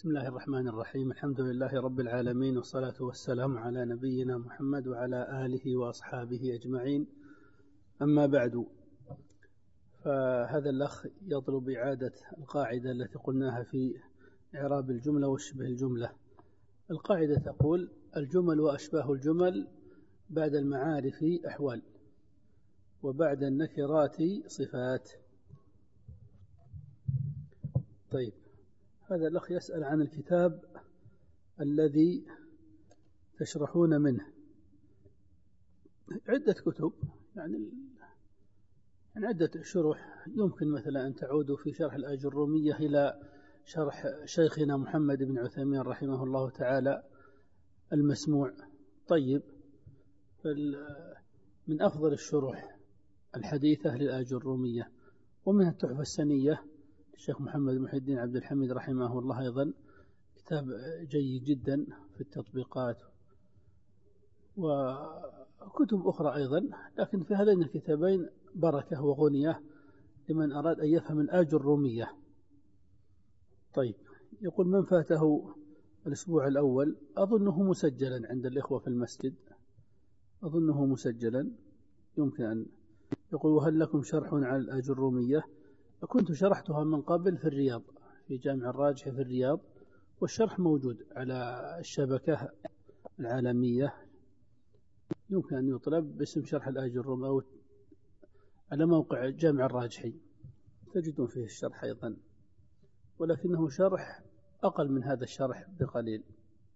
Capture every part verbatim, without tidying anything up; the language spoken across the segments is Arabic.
بسم الله الرحمن الرحيم. الحمد لله رب العالمين، والصلاة والسلام على نبينا محمد وعلى آله وأصحابه أجمعين. أما بعد، فهذا الأخ يطلب إعادة القاعدة التي قلناها في إعراب الجملة وشبه الجملة. القاعدة تقول: الجمل وأشباه الجمل بعد المعارف أحوال، وبعد النكرات صفات. طيب، هذا الأخ يسأل عن الكتاب الذي تشرحون منه. عدة كتب، يعني يعني عدة شروح. يمكن مثلا أن تعودوا في شرح الآجرومية إلى شرح شيخنا محمد بن عثيمين رحمه الله تعالى المسموع. طيب، من أفضل الشروح الحديثة للآجرومية، ومنها التحفة السنية الشيخ محمد محي الدين عبد الحميد رحمه الله، أيضا كتاب جيد جدا في التطبيقات، وكتب أخرى أيضا. لكن في هذين الكتابين بركة وغنية لمن أراد أن يفهم الآجرومية. طيب، يقول: من فاته الأسبوع الأول، أظنه مسجلا عند الإخوة في المسجد، أظنه مسجلا، يمكن أن يقول: وهل لكم شرح على الآجرومية؟ كنت شرحتها من قبل في الرياض، في جامع الراجحي في الرياض، والشرح موجود على الشبكة العالمية، يمكن أن يطلب باسم شرح الآجرومية، أو على موقع جامع الراجحي تجدون فيه الشرح أيضا، ولكنه شرح أقل من هذا الشرح بقليل.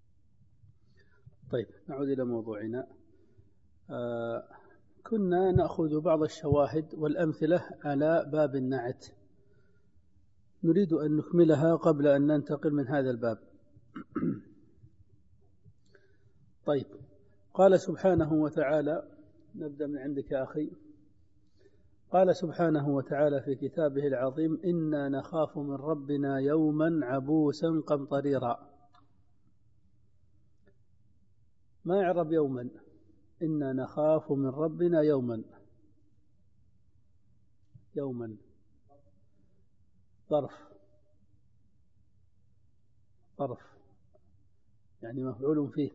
طيب، نعود إلى موضوعنا. آه كنا نأخذ بعض الشواهد والأمثلة على باب النعت، نريد أن نكملها قبل أن ننتقل من هذا الباب. طيب، قال سبحانه وتعالى، نبدأ من عندك يا أخي. قال سبحانه وتعالى في كتابه العظيم: إنا نخاف من ربنا يوما عبوسا قمطريرا. ما يعرب يوما؟ إنا نخاف من ربنا يوما، يوما ظرف، ظرف يعني مفعول فيه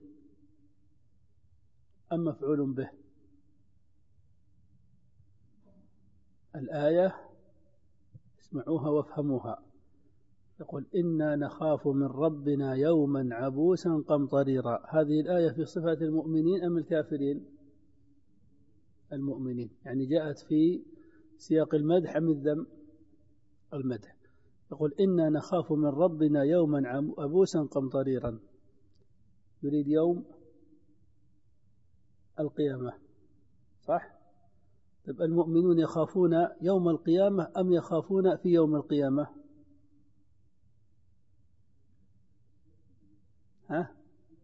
أم مفعول به؟ الآية اسمعوها وافهموها. يقول: إنا نخاف من ربنا يوما عبوسا قمطريرا. هذه الآية في صفة المؤمنين أم الكافرين؟ المؤمنين، يعني جاءت في سياق المدح أم الذم؟ المدح. يقول: إنا نخاف من ربنا يوما عبوسا قمطريرا، يريد يوم القيامة، صح؟ طيب، المؤمنون يخافون يوم القيامة أم يخافون في يوم القيامة؟ ها؟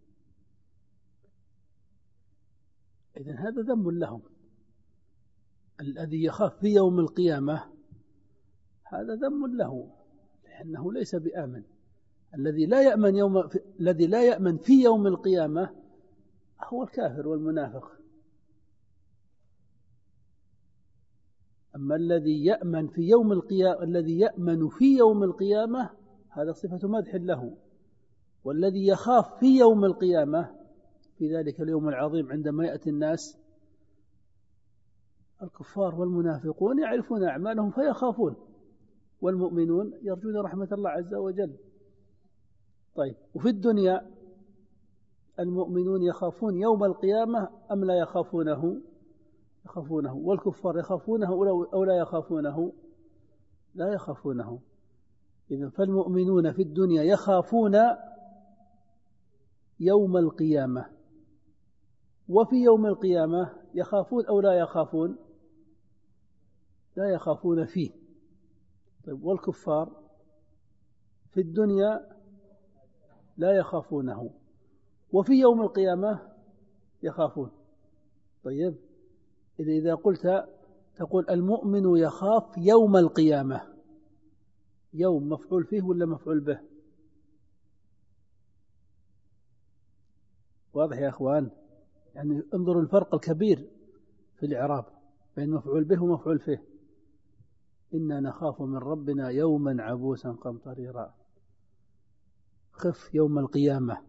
إذن هذا ذم لهم. الذي يخاف في يوم القيامة هذا ذم له، لأنه ليس بآمن. الذي لا يأمن يوم في... الذي لا يأمن في يوم القيامة هو الكافر والمنافق. أما الذي يأمن في يوم القيامة، الذي يأمن في يوم القيامة هذا صفة مدح له. والذي يخاف في يوم القيامة، في ذلك اليوم العظيم عندما يأتي الناس، الكفار والمنافقون يعرفون أعمالهم فيخافون، والمؤمنون يرجون رحمة الله عز وجل. طيب، وفي الدنيا المؤمنون يخافون يوم القيامة أم لا يخافونه؟ يخافونه. والكفار يخافونه أو لا يخافونه؟ لا يخافونه. إذن فالمؤمنون في الدنيا يخافون يوم القيامة، وفي يوم القيامة يخافون أو لا يخافون؟ لا يخافون فيه. طيب، والكفار في الدنيا لا يخافونه، وفي يوم القيامة يخافون. طيب، إذا قلت تقول المؤمن يخاف يوم القيامة، يوم مفعول فيه ولا مفعول به؟ واضح يا أخوان؟ يعني انظروا الفرق الكبير في الإعراب بين مفعول به ومفعول فيه. إنا نخاف من ربنا يوما عبوسا قمطريرا. خف يوم القيامة.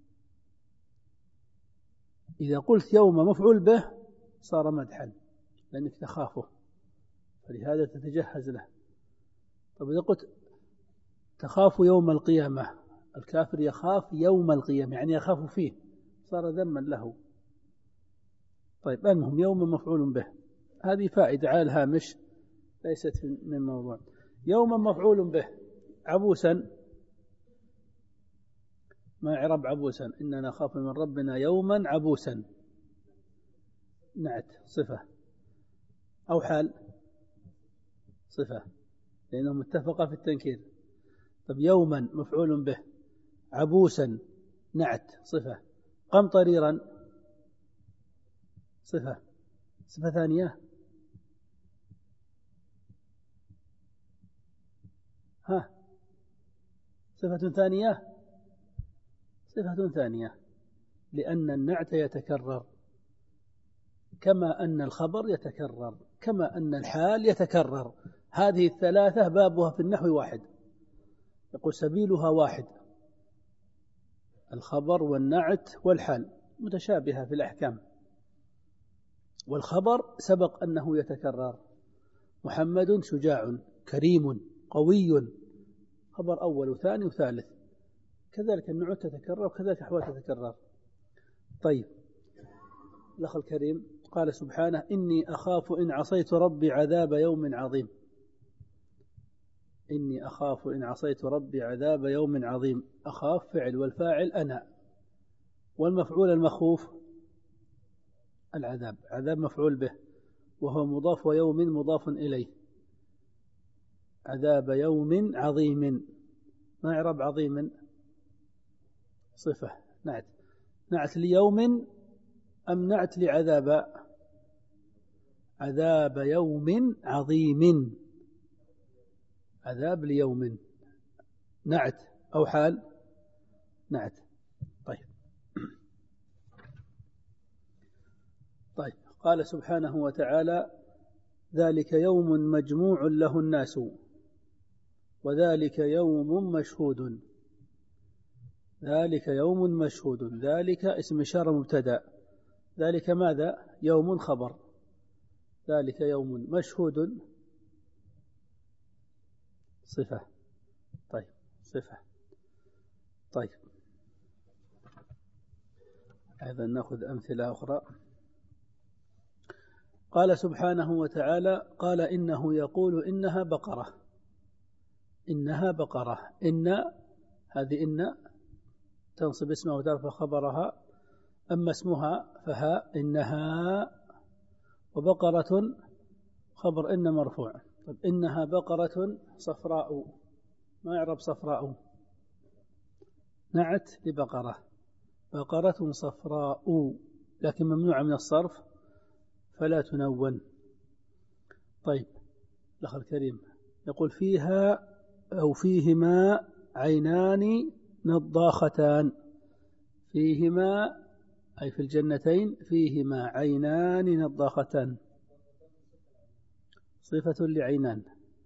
إذا قلت يوم مفعول به صار مدحا لأنك تخافه، فلهذا تتجهز له. طب إذا قلت تخاف يوم القيامة، الكافر يخاف يوم القيامة يعني يخاف فيه، صار ذما له. طيب المهم يوم مفعول به، هذه فائدة على الهامش ليست من موضوع. يوم مفعول به عبوسا، ما إعراب عبوسا؟ إننا نخاف من ربنا يوما عبوسا، نعت صفة أو حال صفة لأنهم اتفقا في التنكير. طب يوما مفعول به، عبوسا نعت صفة، قمطريرا صفة صفة ثانية. ها صفة ثانية، صفة ثانية لأن النعت يتكرر كما أن الخبر يتكرر كما أن الحال يتكرر. هذه الثلاثة بابها في النحو واحد، يقول سبيلها واحد، الخبر والنعت والحال متشابهة في الأحكام. والخبر سبق أنه يتكرر، محمد شجاع كريم قوي، خبر أول وثاني وثالث. كذلك النعوت تتكرر وكذلك أحوال تتكرر. طيب الأخ الكريم قال سبحانه إني أخاف إن عصيت ربي عذاب يوم عظيم. إني أخاف إن عصيت ربي عذاب يوم عظيم، أخاف فعل والفاعل أنا، والمفعول المخوف العذاب، عذاب مفعول به وهو مضاف ويوم مضاف إليه. عذاب يوم عظيم، ما إعراب عظيم؟ صفة نعت، نعت ليوم أم نعت لعذاب؟ عذاب يوم عظيم، عذاب ليوم، نعت أو حال؟ نعت. طيب طيب قال سبحانه وتعالى ذلك يوم مجموع له الناس وذلك يوم مشهود. ذلك يوم مشهود، ذلك اسم إشارة مبتدأ، ذلك ماذا؟ يوم خبر، ذلك يوم مشهود صفة. طيب صفة. طيب أيضا نأخذ أمثلة أخرى. قال سبحانه وتعالى قال إنه يقول إنها بقرة، إنها بقرة، إن هذه إن تنصب اسمها وترفع خبرها، أما اسمها فها إنها، وبقرة خبر إن مرفوع. طيب إنها بقرة صفراء، ما يعرب صفراء؟ نعت لبقرة، بقرة صفراء لكن ممنوعة من الصرف فلا تنون. طيب الأخ الكريم يقول فيها أو فيهما عينان نضاختان، فيهما أي في الجنتين فيهما عينان نضاختان، صفة لعينان.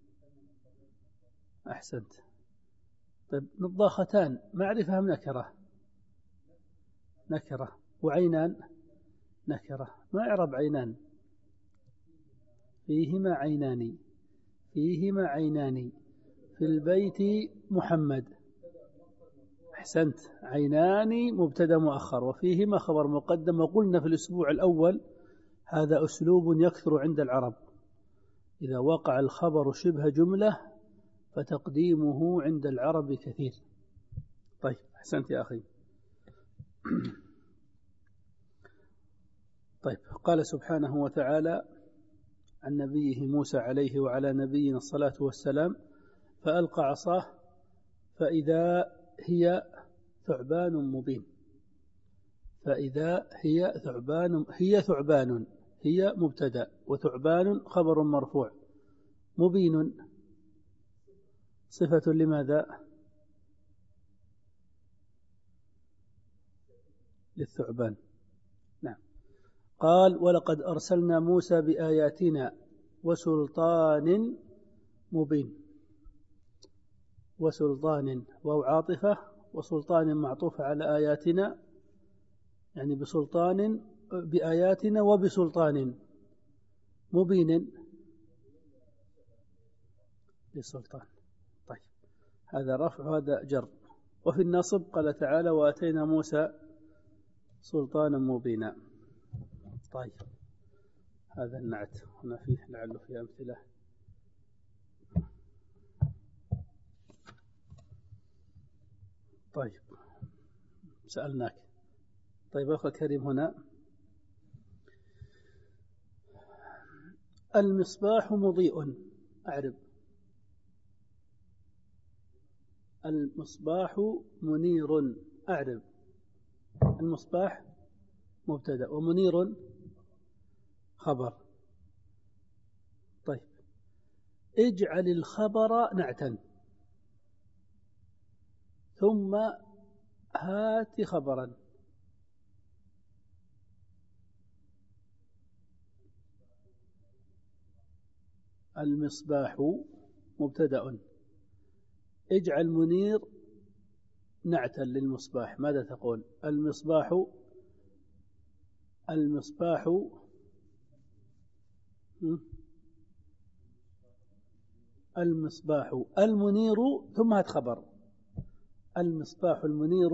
أحسنت. طيب نضاختان معرفة أم نكرة؟ نكرة. وعينان نكرة، ما يعرب عينان؟ فيهما عينان، فيهما عينان في البيت محمد. أحسنت، عينان مبتدأ مؤخر وفيهما خبر مقدم. وقلنا في الأسبوع الأول هذا أسلوب يكثر عند العرب، إذا وقع الخبر شبه جملة فتقديمه عند العرب كثير. طيب أحسنت يا أخي. طيب قال سبحانه وتعالى عن نبيه موسى عليه وعلى نبينا الصلاة والسلام فألقى عصاه فإذا هي ثعبان مبين. فإذا هي ثعبان، هي ثعبان، هي مبتدأ وثعبان خبر مرفوع، مبين صفة لماذا؟ للثعبان. نعم. قال ولقد أرسلنا موسى بآياتنا وسلطان مبين، وسلطان واو عاطفة وسلطان معطوف على آياتنا، يعني بسلطان بآياتنا وبسلطان مبين للسلطان. طيب هذا رفع وهذا جر. وفي النصب قال تعالى وآتينا موسى سلطانا مبينا. طيب هذا النعت هنا فيه لعله في أمثلة. طيب سألناك. طيب أخي الكريم هنا المصباح مضيء، أعرب. المصباح منير، أعرب. المصباح مبتدأ ومنير خبر. طيب اجعل الخبر نعتا ثم هات خبرا. المصباح مبتدأ، اجعل منير نعتا للمصباح، ماذا تقول؟ المصباح المصباح المصباح المنير ثم هات خبر. المصباح المنير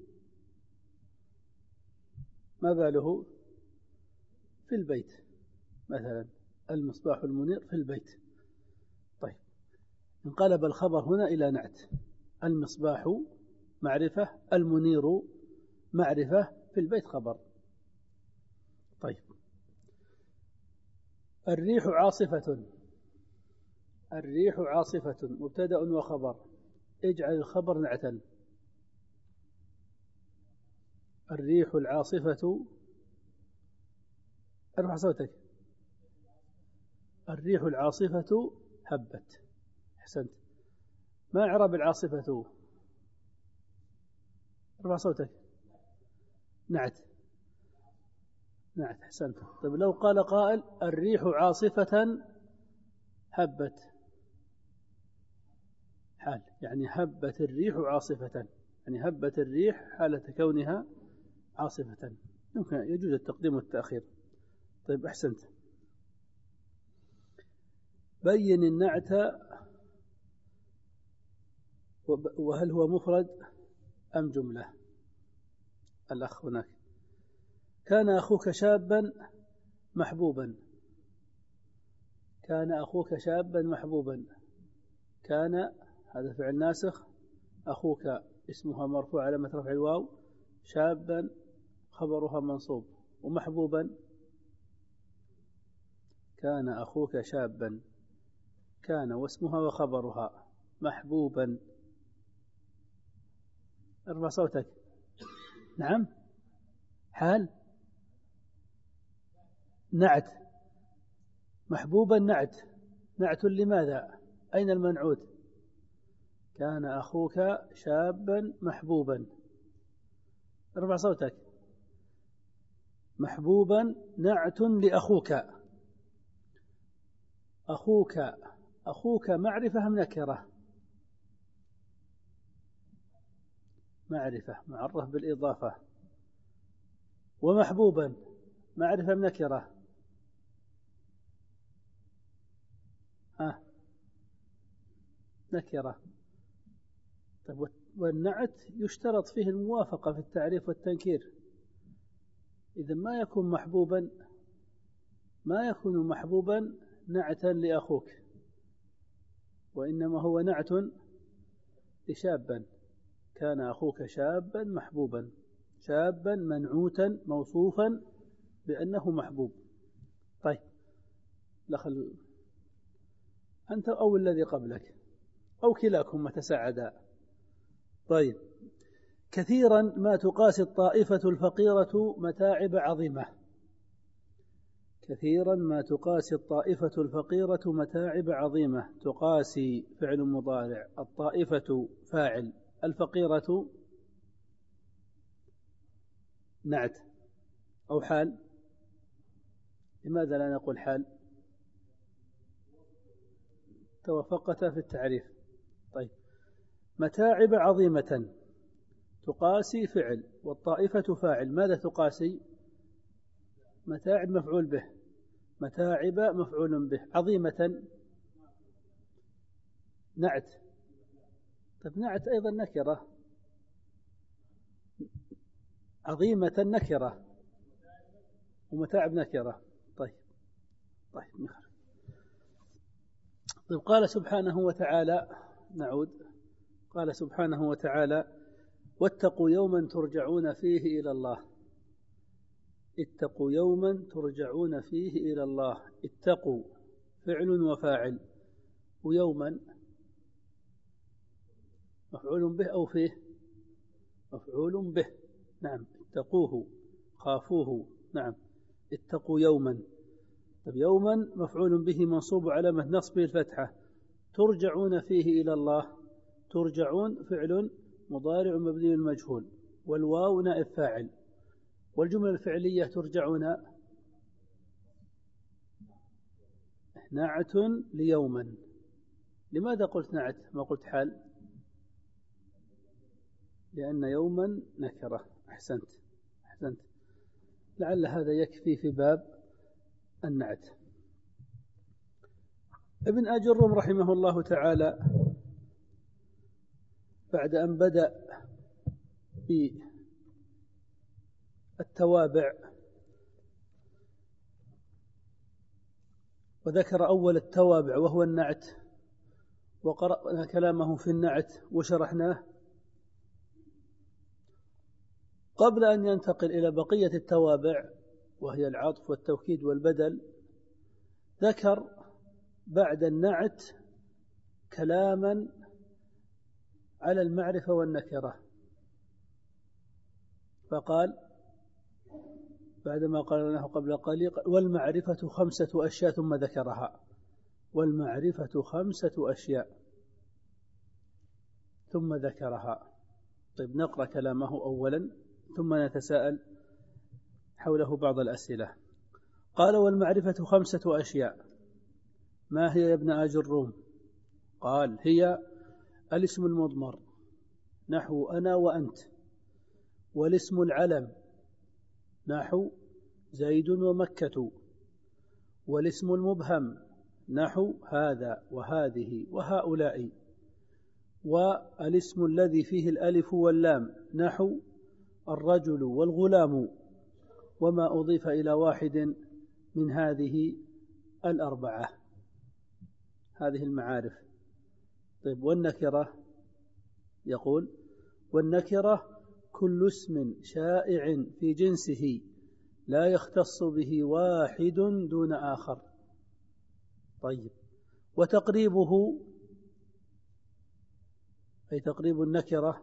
ما باله في البيت مثلا، المصباح المنير في البيت. طيب انقلب الخبر هنا إلى نعت، المصباح معرفة، المنير معرفة، في البيت خبر. طيب الريح عاصفة، الريح عاصفة مبتدأ وخبر، اجعل الخبر نعتا. الريح العاصفة، ارفع صوتك. الريح العاصفة هبت. أحسنت. ما إعراب العاصفة؟ ارفع صوتك. نعت. نعت. أحسنت. طيب لو قال قائل الريح عاصفة هبت، حال، يعني هبت الريح عاصفة، يعني هبت الريح حالة كونها عاصفة، يمكن يجوز التقديم والتأخير. طيب أحسنت. بين النعت، وهل هو مفرد أم جملة؟ الأخ هناك. كان أخوك شابا محبوبا، كان أخوك شابا محبوبا، كان هذا فعل ناسخ، أخوك اسمها مرفوع علامة رفع الواو، شابا خبرها منصوب، ومحبوبا كان أخوك شابا، كان واسمها وخبرها محبوبا. ارفع صوتك. نعم. حال. نعت. محبوبا نعت. نعت لماذا؟ أين المنعوت؟ كان أخوك شابا محبوبا. ارفع صوتك. محبوبا نعت لأخوك. أخوك أخوك معرفة أم نكرة؟ معرفة معرف بالإضافة. ومحبوبا معرفة أم نكرة؟ ها نكرة. طيب والنعت يشترط فيه الموافقة في التعريف والتنكير، إذا ما يكون محبوبا ما يكون محبوبا نعتا لأخوك، وإنما هو نعت لشابا. كان أخوك شابا محبوبا، شابا منعوتا موصوفا بأنه محبوب. طيب لخل أنت أو الذي قبلك أو كلاكم تساعدا. طيب كثيرا ما تقاسي الطائفة الفقيرة متاعب عظيمة، كثيرا ما تقاسي الطائفة الفقيرة متاعب عظيمة. تقاسي فعل مضارع، الطائفة فاعل، الفقيرة نعت أو حال. لماذا لا نقول حال؟ توافقتا في التعريف. طيب متاعب عظيمة، تقاسي فعل والطائفة فاعل. ماذا تقاسي؟ متاعب مفعول به، متاعب مفعول به، عظيمة نعت. طيب نعت أيضا نكرة، عظيمة نكرة، ومتاعب نكرة. طيب طيب نخرج. طيب قال سبحانه وتعالى، نعود، قال سبحانه وتعالى: واتقوا يوما ترجعون فيه إلى الله. اتقوا يوما ترجعون فيه إلى الله. اتقوا فعل وفاعل، ويوما مفعول به أو فيه مفعول به. نعم، اتقوه خافوه. نعم، اتقوا يوما. طيب يوما مفعول به منصوب علامة نصبه الفتحة. ترجعون فيه إلى الله. ترجعون فعل مضارع مبني المجهول، والواو نائب فاعل. والجملة الفعلية ترجعون نعت ليوما. لماذا قلت نعت ما قلت حال؟ لأن يوما نكرة. أحسنت أحسنت. لعل هذا يكفي في باب النعت. ابن أجرم رحمه الله تعالى بعد أن بدأ بالتوابع وذكر أول التوابع وهو النعت، وقرأنا كلامه في النعت وشرحناه، قبل أن ينتقل إلى بقية التوابع وهي العطف والتوكيد والبدل، ذكر بعد النعت كلاما على المعرفة والنكرة، فقال بعدما قال له قبل قليل: والمعرفة خمسة أشياء، ثم ذكرها. والمعرفة خمسة أشياء ثم ذكرها. طيب نقرأ كلامه أولا ثم نتساءل حوله بعض الأسئلة. قال: والمعرفة خمسة أشياء. ما هي يا ابن آج الروم؟ قال: هي الاسم المضمر نحو أنا وأنت، والاسم العلم نحو زيد ومكة، والاسم المبهم نحو هذا وهذه وهؤلاء، والاسم الذي فيه الألف واللام نحو الرجل والغلام، وما أضيف إلى واحد من هذه الأربعة. هذه المعارف. طيب والنكرة؟ يقول: والنكرة كل اسم شائع في جنسه لا يختص به واحد دون آخر. طيب وتقريبه، أي تقريب النكرة،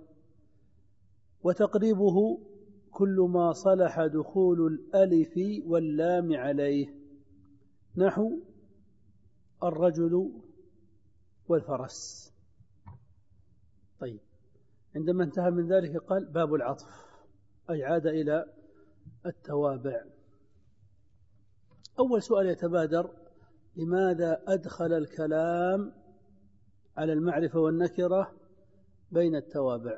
وتقريبه كل ما صلح دخول الألف واللام عليه نحو الرجل والفرس. طيب عندما انتهى من ذلك قال: باب العطف، أي عاد إلى التوابع. أول سؤال يتبادر: لماذا أدخل الكلام على المعرفة والنكرة بين التوابع؟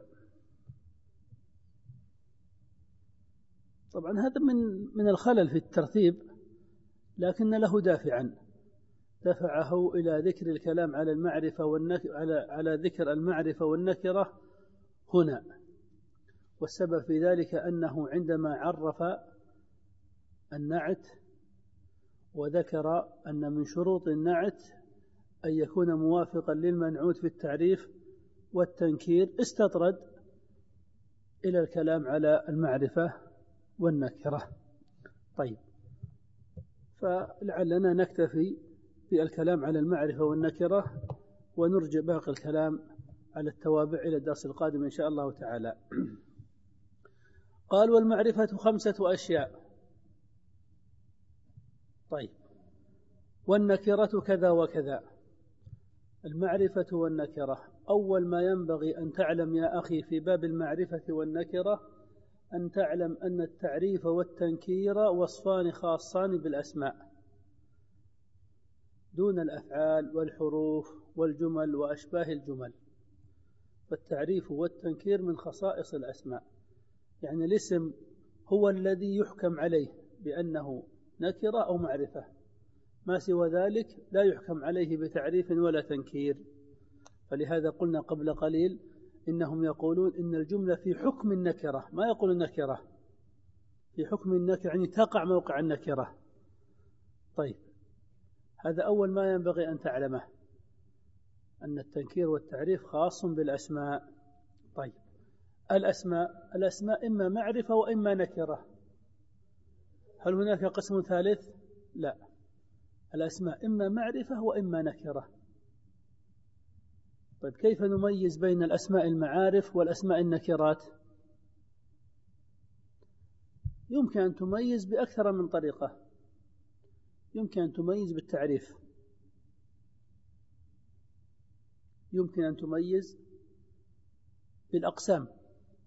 طبعا هذا من من الخلل في الترتيب، لكن له دافعا دفعه إلى ذكر الكلام على المعرفة والنكرة على على ذكر المعرفة والنكرة هنا. والسبب في ذلك أنه عندما عرف النعت وذكر أن من شروط النعت أن يكون موافقا للمنعوت في التعريف والتنكير، استطرد إلى الكلام على المعرفة والنكرة. طيب فلعلنا نكتفي في الكلام على المعرفة والنكرة ونرجع باقي الكلام على التوابع إلى الدرس القادم إن شاء الله تعالى. قال: والمعرفة خمسة أشياء. طيب والنكرة كذا وكذا. المعرفة والنكرة، أول ما ينبغي أن تعلم يا أخي في باب المعرفة والنكرة أن تعلم أن التعريف والتنكير وصفان خاصان بالأسماء دون الأفعال والحروف والجمل وأشباه الجمل. فالتعريف والتنكير من خصائص الأسماء، يعني الاسم هو الذي يحكم عليه بأنه نكرة أو معرفة، ما سوى ذلك لا يحكم عليه بتعريف ولا تنكير. فلهذا قلنا قبل قليل إنهم يقولون إن الجملة في حكم النكرة، ما يقول النكرة في حكم النكرة، يعني تقع موقع النكرة. طيب، هذا أول ما ينبغي أن تعلمه، أن التنكير والتعريف خاص بالأسماء. طيب، الأسماء الأسماء إما معرفة وإما نكرة. هل هناك قسم ثالث؟ لا، الأسماء إما معرفة وإما نكرة. طيب، كيف نميز بين الأسماء المعارف والأسماء النكرات؟ يمكن أن تميز بأكثر من طريقة. يمكن أن تميز بالتعريف، يمكن أن تميز بالأقسام،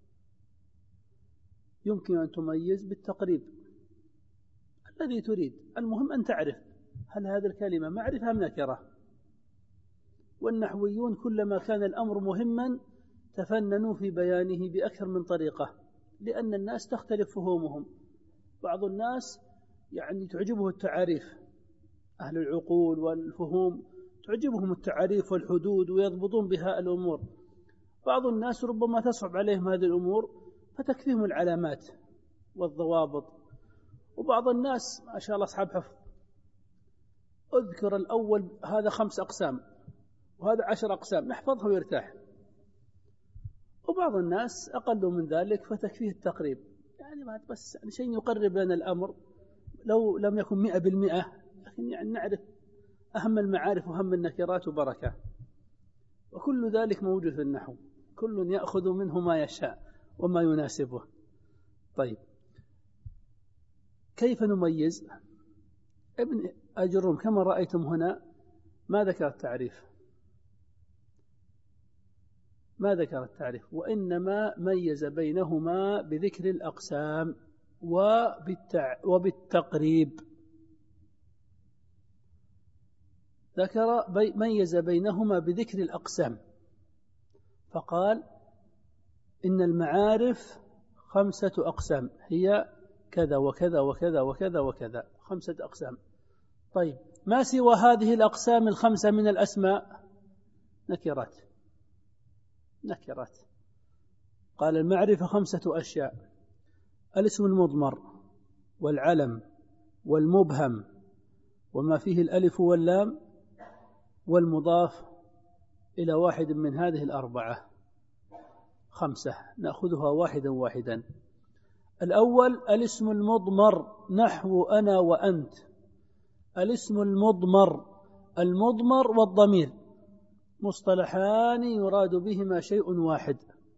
يمكن أن تميز بالتقريب الذي تريد. المهم أن تعرف هل هذه الكلمة معرفة أم نكرة. والنحويون كلما كان الأمر مهما تفننوا في بيانه بأكثر من طريقة، لأن الناس تختلف فهومهم. بعض الناس يعني تعجبه التعاريف، أهل العقول والفهوم تعجبهم التعاريف والحدود ويضبطون بها الأمور. بعض الناس ربما تصعب عليهم هذه الأمور فتكفيهم العلامات والضوابط. وبعض الناس ما شاء الله أصحاب حفظ، أذكر الأول هذا خمس أقسام وهذا عشر أقسام، نحفظها ويرتاح. وبعض الناس أقل من ذلك فتكفيه التقريب، يعني بس شيء يقرب لنا الأمر، لو لم يكن مئة بالمئة لكن يعني نعرف أهم المعارف وأهم النكرات وبركة. وكل ذلك موجود في النحو، كل يأخذ منه ما يشاء وما يناسبه. طيب، كيف نميز؟ ابن أجرم كما رأيتم هنا ما ذكر التعريف، ما ذكر التعريف، وإنما ميز بينهما بذكر الأقسام وبالتع... وبالتقريب. ذكر بي... ميز بينهما بذكر الأقسام، فقال إن المعارف خمسة أقسام، هي كذا وكذا وكذا وكذا وكذا، خمسة أقسام. طيب، ما سوى هذه الأقسام الخمسة من الأسماء نكرات. نكرات. قال المعرفة خمسة أشياء: الاسم المضمر والعلم والمبهم وما فيه الألف واللام والمضاف إلى واحد من هذه الأربعة. خمسة، نأخذها واحدا واحدا. الأول الاسم المضمر، نحو أنا وأنت. الاسم المضمر، المضمر والضمير مصطلحان يراد بهما شيء واحد،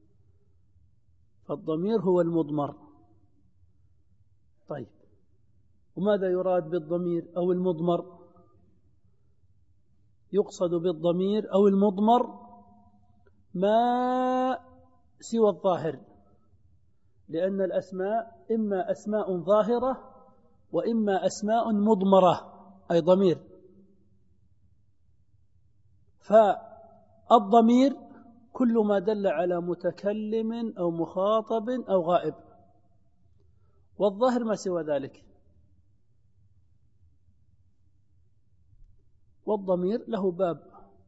فالضمير هو المضمر. طيب، وماذا يراد بالضمير أو المضمر؟ يقصد بالضمير أو المضمر ما سوى الظاهر، لأن الأسماء إما أسماء ظاهرة وإما أسماء مضمرة أي ضمير. فالضمير كل ما دل على متكلم أو مخاطب أو غائب، والظاهر ما سوى ذلك. والضمير له باب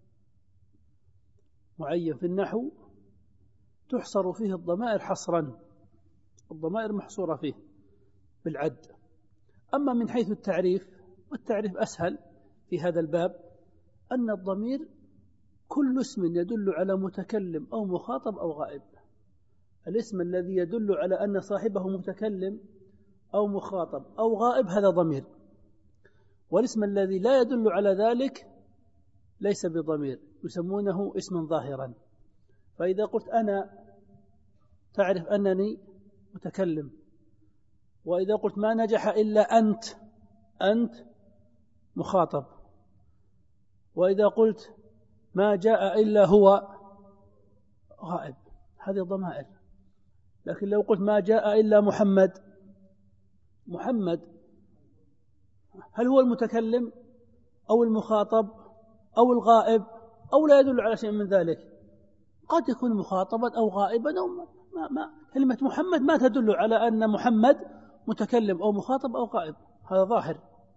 معين في النحو تحصر فيه الضمائر حصرا، الضمائر محصورة فيه بالعد. أما من حيث التعريف، والتعريف أسهل في هذا الباب، أن الضمير كل اسم يدل على متكلم أو مخاطب أو غائب. الاسم الذي يدل على أن صاحبه متكلم أو مخاطب أو غائب هذا ضمير، والاسم الذي لا يدل على ذلك ليس بضمير، يسمونه اسما ظاهرا. فإذا قلت أنا تعرف أنني متكلم، وإذا قلت ما نجح إلا أنت، أنت مخاطب، وإذا قلت ما جاء إلا هو غائب، هذه ضمائر. لكن لو قلت ما جاء إلا محمد، محمد هل هو المتكلم أو المخاطب أو الغائب أو لا يدل على شيء من ذلك؟ قد يكون مخاطبا أو غائبا أو ما ما كلمة محمد ما تدل على أن محمد متكلم أو مخاطب أو غائب، هذا ظاهر.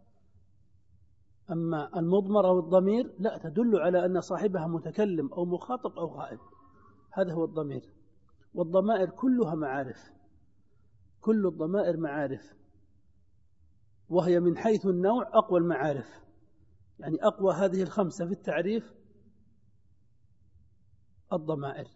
أما المضمر أو الضمير لا، تدل على أن صاحبها متكلم أو مخاطب أو غائب، هذا هو الضمير. والضمائر كلها معارف، كل الضمائر معارف، وهي من حيث النوع أقوى المعارف، يعني أقوى هذه الخمسة في التعريف الضمائر.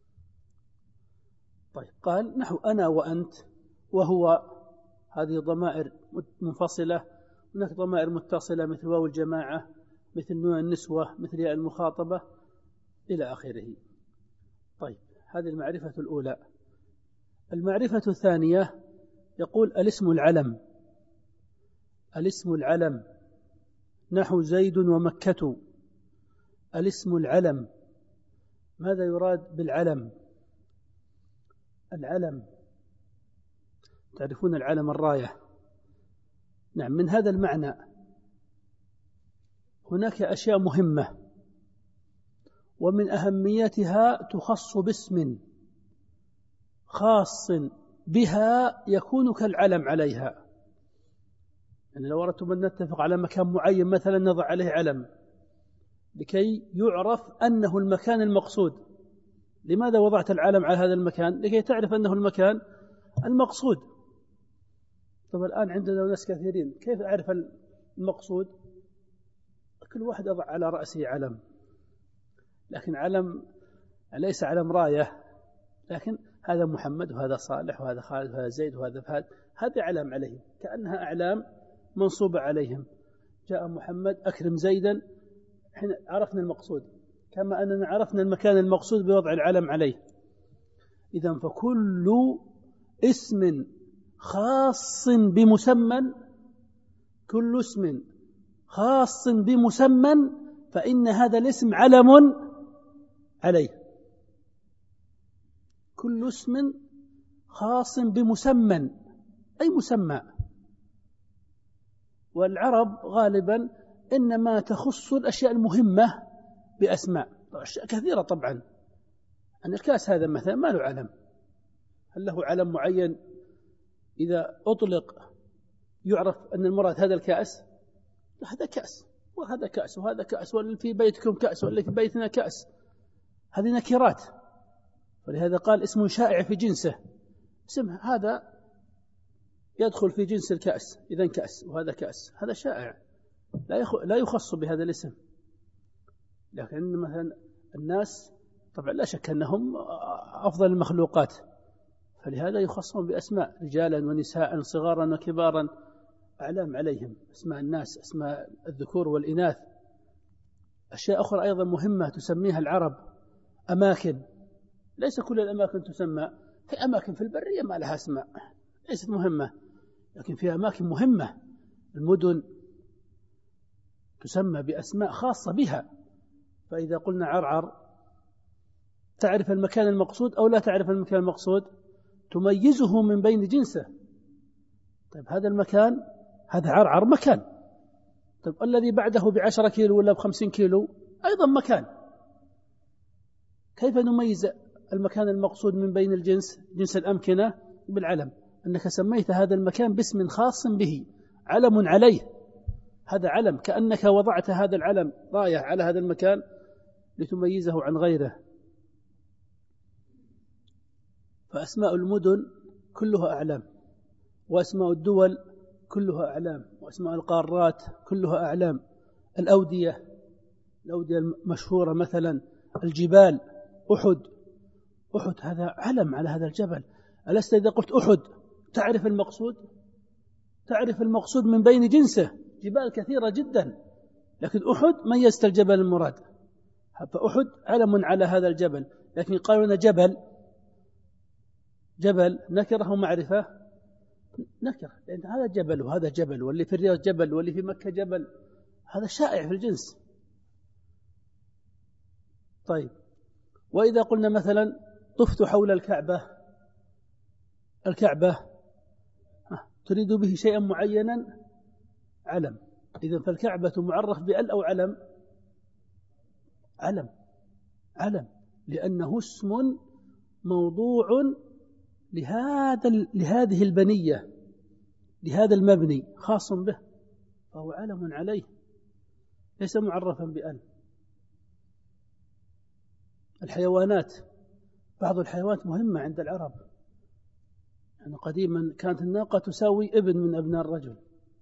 طيب قال نحو أنا وأنت وهو، هذه ضمائر منفصلة. هناك ضمائر متصلة مثل واو الجماعة، مثل نون النسوة، مثل ياء المخاطبة إلى آخره. طيب هذه المعرفة الأولى. المعرفة الثانية يقول الاسم العلم. الاسم العلم نحو زيد ومكة. الاسم العلم، ماذا يراد بالعلم؟ العلم تعرفون العلم الراية، نعم، من هذا المعنى. هناك أشياء مهمة ومن أهميتها تخص باسم خاص بها يكون كالعلم عليها. يعني لو أردتم أن نتفق على مكان معين مثلا نضع عليه علم لكي يعرف أنه المكان المقصود. لماذا وضعت العلم على هذا المكان؟ لكي تعرف أنه المكان المقصود. طب الآن عندنا ناس كثيرين، كيف أعرف المقصود؟ كل واحد أضع على رأسه علم، لكن علم ليس علم راية، لكن هذا محمد وهذا صالح وهذا خالد وهذا زيد وهذا فهد، هذا علم عليهم كأنها أعلام منصوبة عليهم. جاء محمد أكرم زيدا، حين عرفنا المقصود، كما أننا عرفنا المكان المقصود بوضع العلم عليه. إذن فكل اسم خاص بمسمى، كل اسم خاص بمسمى فإن هذا الاسم علم عليه. كل اسم خاص بمسمى، أي مسمى. والعرب غالبا إنما تخص الأشياء المهمة بأسماء، أشياء كثيرة طبعا. أن الكاس هذا مثلا ما له علم، هل له علم معين إذا أطلق يعرف أن المراد هذا الكأس؟ هذا كأس وهذا كأس وهذا كأس، واللي في بيتكم كأس واللي في بيتنا كأس، هذه نكرات. ولهذا قال اسم شائع في جنسه، اسم هذا يدخل في جنس الكأس، إذن كأس وهذا كأس، هذا شائع لا يخص بهذا الاسم. لكن مثلا الناس طبعا لا شك أنهم أفضل المخلوقات، فلهذا يخصون بأسماء رجالا ونساء صغارا وكبارا، أعلام عليهم، أسماء الناس، أسماء الذكور والإناث. أشياء أخرى أيضا مهمة تسميها العرب أماكن، ليس كل الأماكن تسمى، في أماكن في البرية ما لها اسماء ليست مهمة، لكن في أماكن مهمة، المدن تسمى بأسماء خاصة بها. فإذا قلنا عرعر تعرف المكان المقصود أو لا تعرف المكان المقصود؟ تميزه من بين جنسه. طيب هذا المكان، هذا عرعر مكان، طيب الذي بعده بعشرة كيلو ولا بخمسين كيلو أيضا مكان. كيف نميز المكان المقصود من بين الجنس، جنس الأمكنة؟ بالعلم، أنك سميت هذا المكان باسم خاص به، علم عليه، هذا علم، كأنك وضعت هذا العلم راية على هذا المكان لتميزه عن غيره. فأسماء المدن كلها أعلام، وأسماء الدول كلها أعلام، وأسماء القارات كلها أعلام. الأودية، الأودية المشهورة مثلا، الجبال، أحد، أحد هذا علم على هذا الجبل. ألست إذا قلت أحد تعرف المقصود؟ تعرف المقصود من بين جنسه، جبال كثيرة جدا، لكن أحد ميزت الجبل المراد، فأحد علم على هذا الجبل. لكن قالوا لنا جبل، جبل نكره معرفة، نكره، لأن هذا جبل وهذا جبل، واللي في الرياض جبل واللي في مكة جبل، هذا شائع في الجنس. طيب وإذا قلنا مثلا طفت حول الكعبة، الكعبة تريد به شيئا معينا، علم. إذن فالكعبة معرف بأل أو علم؟ علم، علم. لأنه اسم موضوع لهذا لهذه البنية، لهذا المبني، خاص به، فهو علم عليه ليس معرفا بأل. الحيوانات، بعض الحيوانات مهمة عند العرب، يعني قديما كانت الناقة تساوي ابن من أبناء الرجل،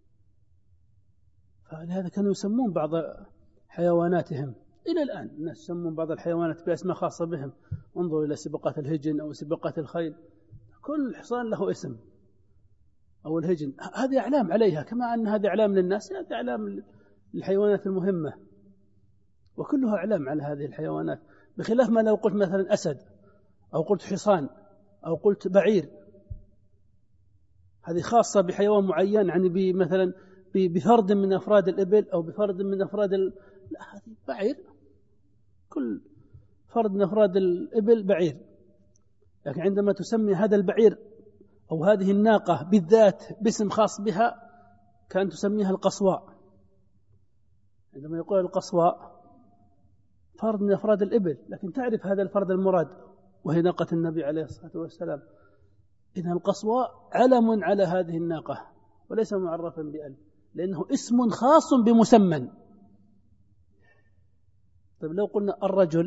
فلهذا كانوا يسمون بعض حيواناتهم. إلى الآن الناس يسمون بعض الحيوانات بأسماء خاصة بهم، انظروا إلى سباقات الهجن أو سباقات الخيل، كل حصان له اسم، أو الهجن، هذه أعلام عليها، كما أن هذه أعلام للناس، هذه أعلام للحيوانات المهمة، وكلها أعلام على هذه الحيوانات، بخلاف ما لو قلت مثلا أسد أو قلت حصان أو قلت بعير، هذه خاصة بحيوان معين، يعني مثلا بفرد من أفراد الإبل أو بفرد من أفراد ال... لا، هذه بعير، كل فرد من أفراد الإبل بعير. لكن عندما تسمي هذا البعير أو هذه الناقة بالذات باسم خاص بها، كانت تسميها القصواء. عندما يقول القصواء فرد من أفراد الإبل، لكن تعرف هذا الفرد المراد وهي ناقة النبي عليه الصلاة والسلام. إذن القصواء علم على هذه الناقة وليس معرفا بأل، لأنه اسم خاص بمسمى. طيب لو قلنا الرجل،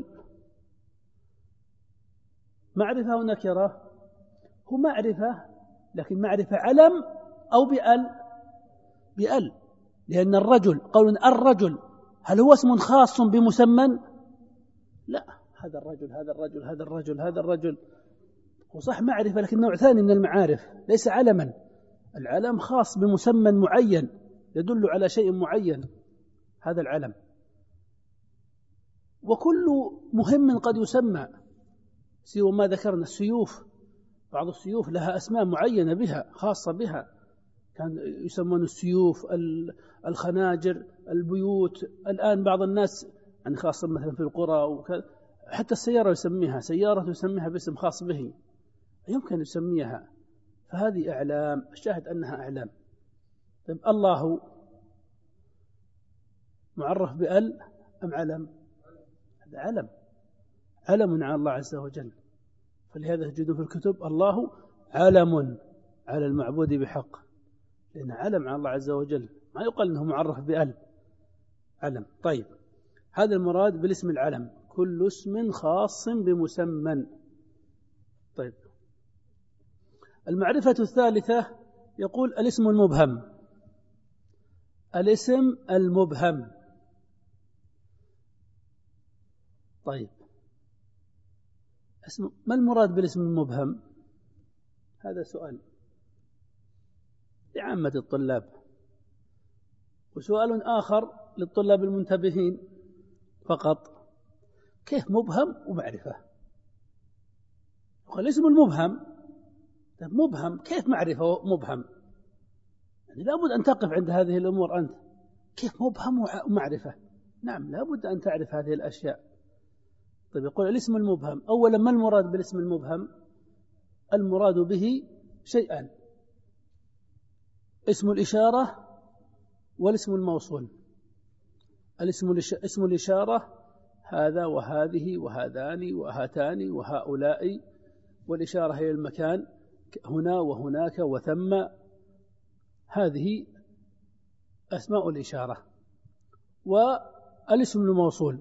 معرفة ونكرة؟ هو معرفة، لكن معرفة علم أو بأل؟ بأل، لأن الرجل، قولنا الرجل، هل هو اسم خاص بمسمى؟ لا، هذا الرجل هذا الرجل هذا الرجل هذا الرجل، وصح معرفة لكن نوع ثاني من المعارف، ليس علما. العلم خاص بمسمى معين يدل على شيء معين، هذا العلم. وكل مهم قد يسمى، سوى ما ذكرنا، السيوف، بعض السيوف لها أسماء معينة بها، خاصة بها، كان يسمون السيوف، الخناجر، البيوت. الآن بعض الناس يعني خاصة مثلا في القرى وكذا، حتى السيارة يسميها سيارة، يسميها باسم خاص به، يمكن يسميها، فهذه أعلام، الشاهد أنها أعلام. طيب الله معرف بأل أم علم؟ هذا علم، علم على الله عز وجل، فلهذا تجدون في الكتب الله علم على المعبود بحق، لأنه علم على الله عز وجل، ما يقال أنه معرف بأل، علم. طيب هذا المراد بالاسم العلم، كل اسم خاص بمسمى. طيب المعرفة الثالثة يقول الاسم المبهم. الاسم المبهم، طيب اسم، ما المراد بالاسم المبهم؟ هذا سؤال لعامة الطلاب، وسؤال آخر للطلاب المنتبهين فقط، كيف مبهم ومعرفة؟ الاسم المبهم مبهم، كيف معرفة مبهم؟ يعني لابد أن تقف عند هذه الأمور أنت، كيف مبهم ومعرفة؟ نعم لابد أن تعرف هذه الأشياء. طيب يقول الاسم المبهم، أولا ما المراد بالاسم المبهم؟ المراد به شيئان، اسم الإشارة والاسم الموصول. الاسم اسم الإشارة هذا وهذه وهذان وهاتان وهؤلاء، والإشارة هي المكان، هنا وهناك وثم، هذه أسماء الإشارة. والاسم الموصول،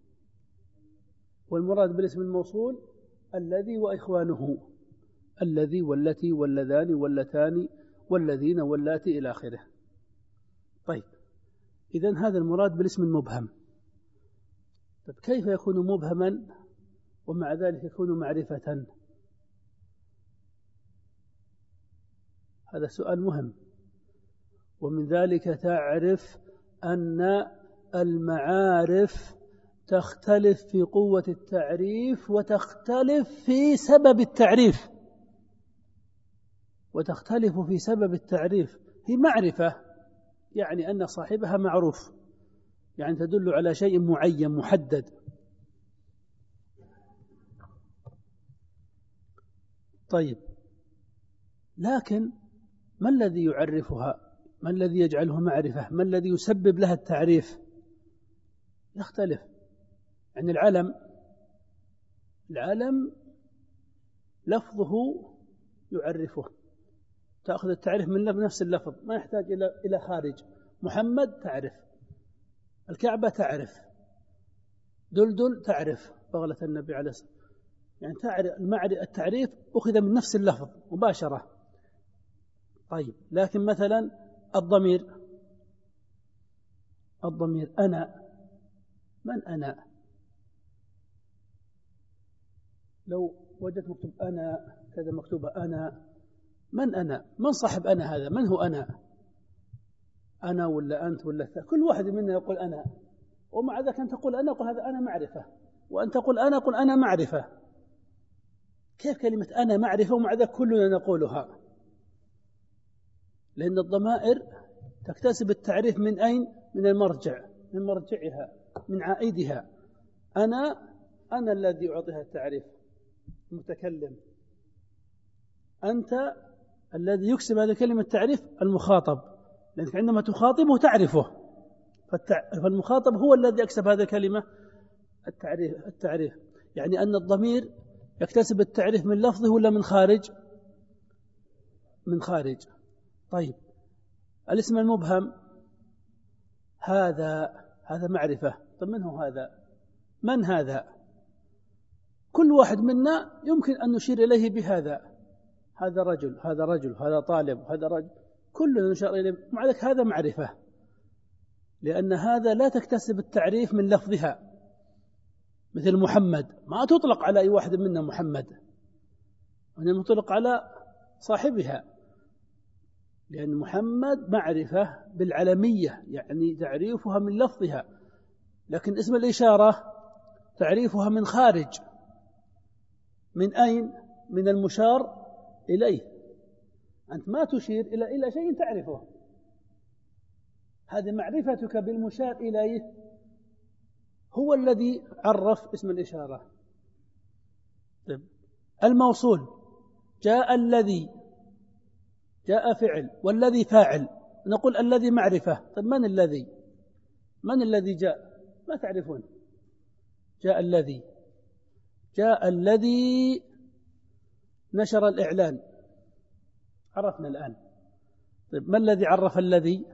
والمراد بالاسم الموصول الذي وإخوانه، الذي والتي واللذان واللتان والذين واللاتي إلى آخره. طيب إذن هذا المراد بالاسم المبهم. طيب كيف يكون مبهما ومع ذلك يكون معرفة؟ هذا سؤال مهم، ومن ذلك تعرف أن المعارف تختلف في قوة التعريف، وتختلف في سبب التعريف، وتختلف في سبب التعريف. هي معرفة يعني أن صاحبها معروف، يعني تدل على شيء معين محدد. طيب لكن ما الذي يعرفها؟ ما الذي يجعله معرفة؟ ما الذي يسبب لها التعريف؟ يختلف. يعني العلم العلم لفظه يعرفه، تأخذ التعريف من نفس اللفظ، ما يحتاج إلى إلى خارج. محمد تعرف، الكعبة تعرف، دلدل تعرف، بغلة النبي عليه الصلاة والسلام، يعني تعرف التعريف أخذ من نفس اللفظ مباشرة. طيب لكن مثلا الضمير، الضمير أنا، من أنا؟ لو وجدت مكتوب أنا كذا مكتوبة أنا، من أنا؟ من صاحب أنا هذا؟ من هو أنا؟ أنا ولا أنت ولا ثا؟ كل واحد منا يقول أنا، ومع ذلك أنت تقول أنا، قل هذا أنا معرفة، وأنت تقول أنا، قل أنا معرفة. كيف كلمة أنا معرفة ومع ذلك كلنا نقولها؟ لأن الضمائر تكتسب التعريف من أين؟ من المرجع، من مرجعها، من عائدها. أنا أنا الذي أعطيها التعريف، المتكلم. أنت الذي يكسب هذه الكلمة التعريف، المخاطب، لأنك عندما تخاطبه تعرفه، فالمخاطب هو الذي يكسب هذه الكلمة التعريف. التعريف يعني أن الضمير يكتسب التعريف من لفظه ولا من خارج؟ من خارج. طيب الاسم المبهم هذا، هذا معرفة. طيب من هو هذا؟ من هذا؟ كل واحد منا يمكن أن نشير إليه بهذا، هذا رجل، هذا رجل، هذا طالب، هذا رجل، كلنا نشير إليه، مع ذلك هذا معرفة، لأن هذا لا تكتسب التعريف من لفظها. مثل محمد ما تطلق على أي واحد منا محمد، وإنما تطلق على صاحبها، لأن محمد معرفة بالعلمية، يعني تعريفها من لفظها. لكن اسم الإشارة تعريفها من خارج، من أين؟ من المشار إليه. أنت ما تشير إلى إلى شيء تعرفه، هذه معرفتك بالمشار إليه هو الذي عرف اسم الإشارة. طيب الموصول، جاء الذي، جاء فعل، والذي فاعل، نقول الذي معرفة. طيب من الذي؟ من الذي جاء؟ ما تعرفون. جاء الذي، جاء الذي نشر الإعلان، عرفنا الآن. طيب ما الذي عرف الذي؟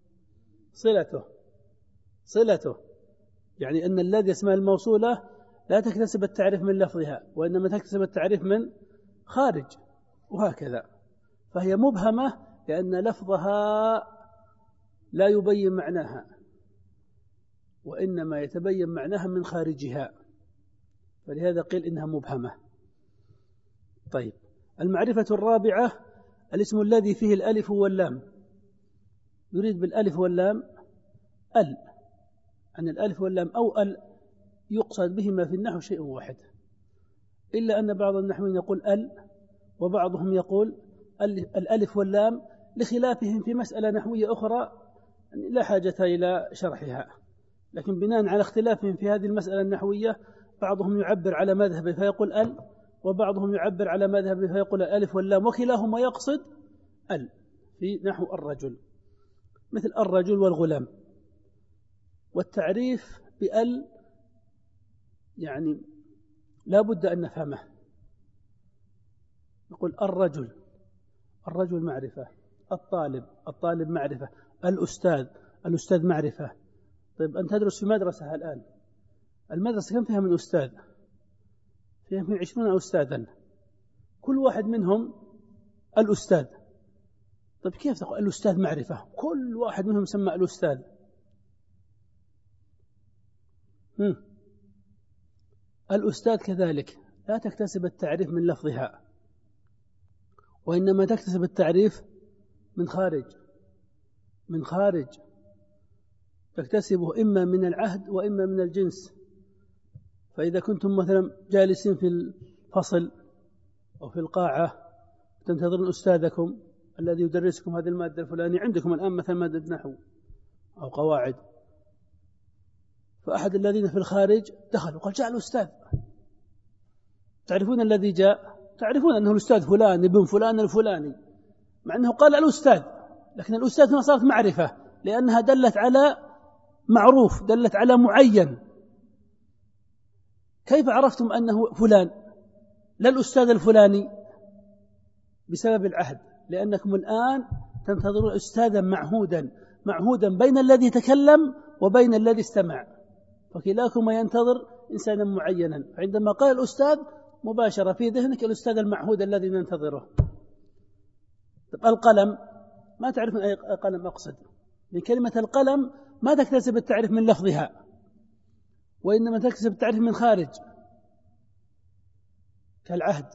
صلته، صلته، يعني أن الذي اسمها الموصولة لا تكتسب التعريف من لفظها، وإنما تكتسب التعريف من خارج، وهكذا. فهي مبهمة لأن لفظها لا يبين معناها، وإنما يتبين معناها من خارجها، فلهذا قيل إنها مبهمة. طيب المعرفة الرابعة الاسم الذي فيه الألف واللام. يريد بالألف واللام ال، أن الألف واللام أو ال يقصد بهما في النحو شيء واحد، إلا أن بعض النحويين يقول ال، وبعضهم يقول الألف واللام، لخلافهم في مسألة نحوية أخرى لا حاجة إلى شرحها. لكن بناء على اختلافهم في هذه المسألة النحوية، بعضهم يعبر على مذهبه فيقول ال، وبعضهم يعبر على مذهبه فيقول الألف واللام، وكلاهما يقصد ال في نحو الرجل، مثل الرجل والغلام. والتعريف بأل يعني لا بد أن نفهمه. نقول الرجل، الرجل معرفة، الطالب، الطالب معرفة، الأستاذ، الأستاذ معرفة. طيب أنت تدرس في مدرسة الآن، المدرسة كم فيها من أستاذ؟ فيها من عشرون أستاذا، كل واحد منهم الأستاذ. طيب كيف تقول الأستاذ معرفة؟ كل واحد منهم سمى الأستاذ. هم. الأستاذ كذلك لا تكتسب التعريف من لفظها، وإنما تكتسب التعريف من خارج، من خارج تكتسبه إما من العهد وإما من الجنس. فإذا كنتم مثلا جالسين في الفصل أو في القاعة تنتظرون أستاذكم الذي يدرسكم هذه المادة الفلانية، عندكم الآن مثلا مادة نحو أو قواعد، فأحد الذين في الخارج دخل وقال جاء الأستاذ. تعرفون الذي جاء؟ تعرفون أنه الأستاذ فلان ابن فلان الفلاني، مع أنه قال الأستاذ، لكن الأستاذ هنا صارت معرفة لأنها دلت على معروف، دلت على معين. كيف عرفتم أنه فلان لا الأستاذ الفلاني؟ بسبب العهد، لأنكم الآن تنتظرون أستاذا معهودا معهودا بين الذي تكلم وبين الذي استمع، فكلاكما ينتظر إنسانا معينا. عندما قال الأستاذ مباشرة في ذهنك الأستاذ المعهود الذي ننتظره. القلم ما تعرف من أي قلم أقصد، من كلمة القلم ما تكتسب التعريف من لفظها، وإنما تكتسب التعريف من خارج، كالعهد.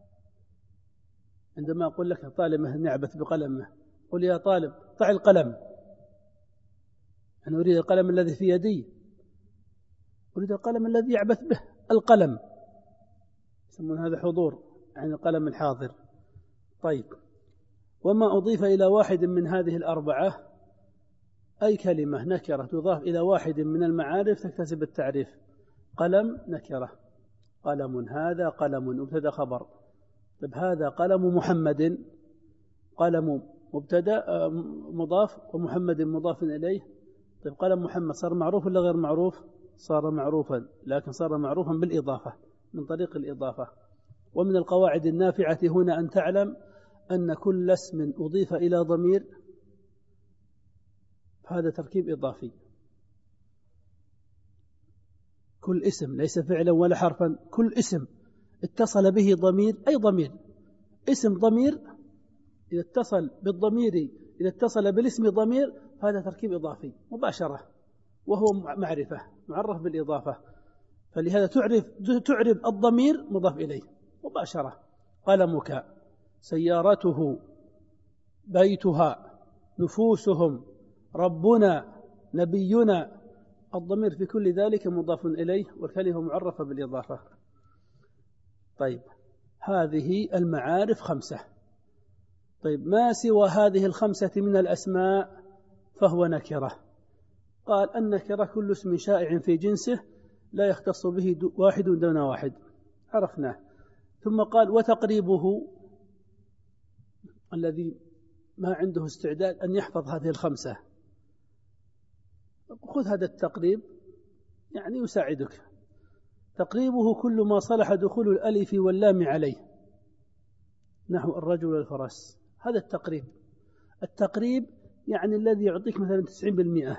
عندما أقول لك طالب نعبث بقلمه، قل يا طالب ضع القلم، أنا أريد القلم الذي في يدي، أريد القلم الذي يعبث به، القلم يسمون هذا حضور، يعني القلم الحاضر. طيب، وما أضيف إلى واحد من هذه الأربعة أي كلمة نكرة تضاف إلى واحد من المعارف تكتسب التعريف. قلم نكرة، قلم، هذا قلم مبتدأ خبر. طيب هذا قلم محمد، قلم مبتدأ مضاف ومحمد مضاف إليه. طيب قلم محمد صار معروف ولا غير معروف؟ صار معروفا، لكن صار معروفا بالإضافة، من طريق الإضافة. ومن القواعد النافعة هنا أن تعلم أن كل اسم أضيف إلى ضمير هذا تركيب إضافي. كل اسم ليس فعلا ولا حرفا، كل اسم اتصل به ضمير، أي ضمير، اسم ضمير إذا اتصل بالضمير، إذا اتصل بالاسم ضمير هذا تركيب إضافي مباشرة، وهو معرفة معرف بالإضافة. فلهذا تعرف تعرف الضمير مضاف إليه مباشرة. قلمك، سيارته، بيتها، نفوسهم، ربنا، نبينا، الضمير في كل ذلك مضاف إليه، والكلمة معرفة بالإضافة. طيب هذه المعارف خمسة. طيب ما سوى هذه الخمسة من الأسماء فهو نكرة. قال النكرة كل اسم شائع في جنسه لا يختص به واحد دون واحد، عرفناه. ثم قال وتقريبه، الذي ما عنده استعداد أن يحفظ هذه الخمسة خذ هذا التقريب يعني يساعدك. تقريبه كل ما صلح دخول الألف واللام عليه، نحو الرجل والفرس، هذا التقريب. التقريب يعني الذي يعطيك مثلا تسعين بالمئة،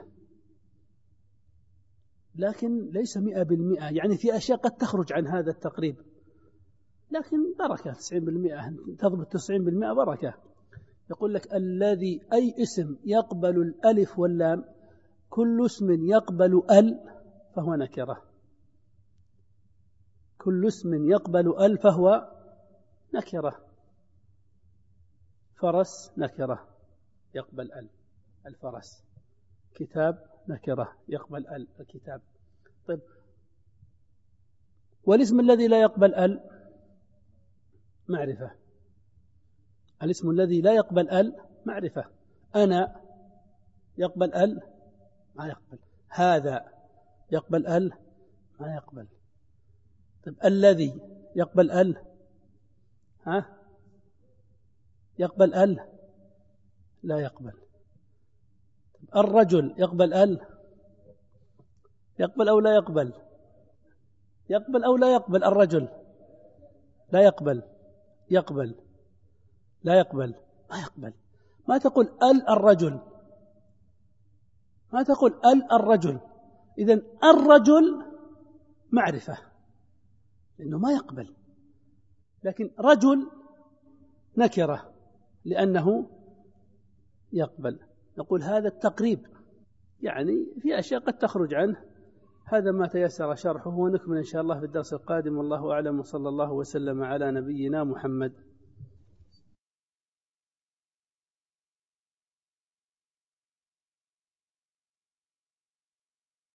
لكن ليس مئة بالمئة، يعني في أشياء قد تخرج عن هذا التقريب، لكن بركة تسعين بالمئة، تضبط تسعين بالمئة بركة. يقول لك الذي، أي اسم يقبل الألف واللام، كل اسم يقبل ال فهو نكرة، كل اسم يقبل ال فهو نكرة. فرس نكرة يقبل ال، الفرس. كتاب نكرة يقبل ال، الكتاب. طيب والاسم الذي لا يقبل ال معرفة، الاسم الذي لا يقبل ال معرفة. أنا يقبل ال ما يقبل، هذا يقبل ال ما يقبل. طيب الذي يقبل ال، ها يقبل ال لا يقبل. الرجل يقبل ال، يقبل أو لا يقبل؟ يقبل أو لا يقبل؟ الرجل لا يقبل، يقبل لا يقبل ما يقبل. ما تقول ال الرجل، ما تقول ال الرجل. إذن الرجل معرفة لأنه ما يقبل، لكن رجل نكرة لأنه يقبل. نقول هذا التقريب، يعني في أشياء قد تخرج عنه. هذا ما تيسر شرحه، ونكمل إن شاء الله في الدرس القادم. والله أعلم، وصلى الله وسلم على نبينا محمد.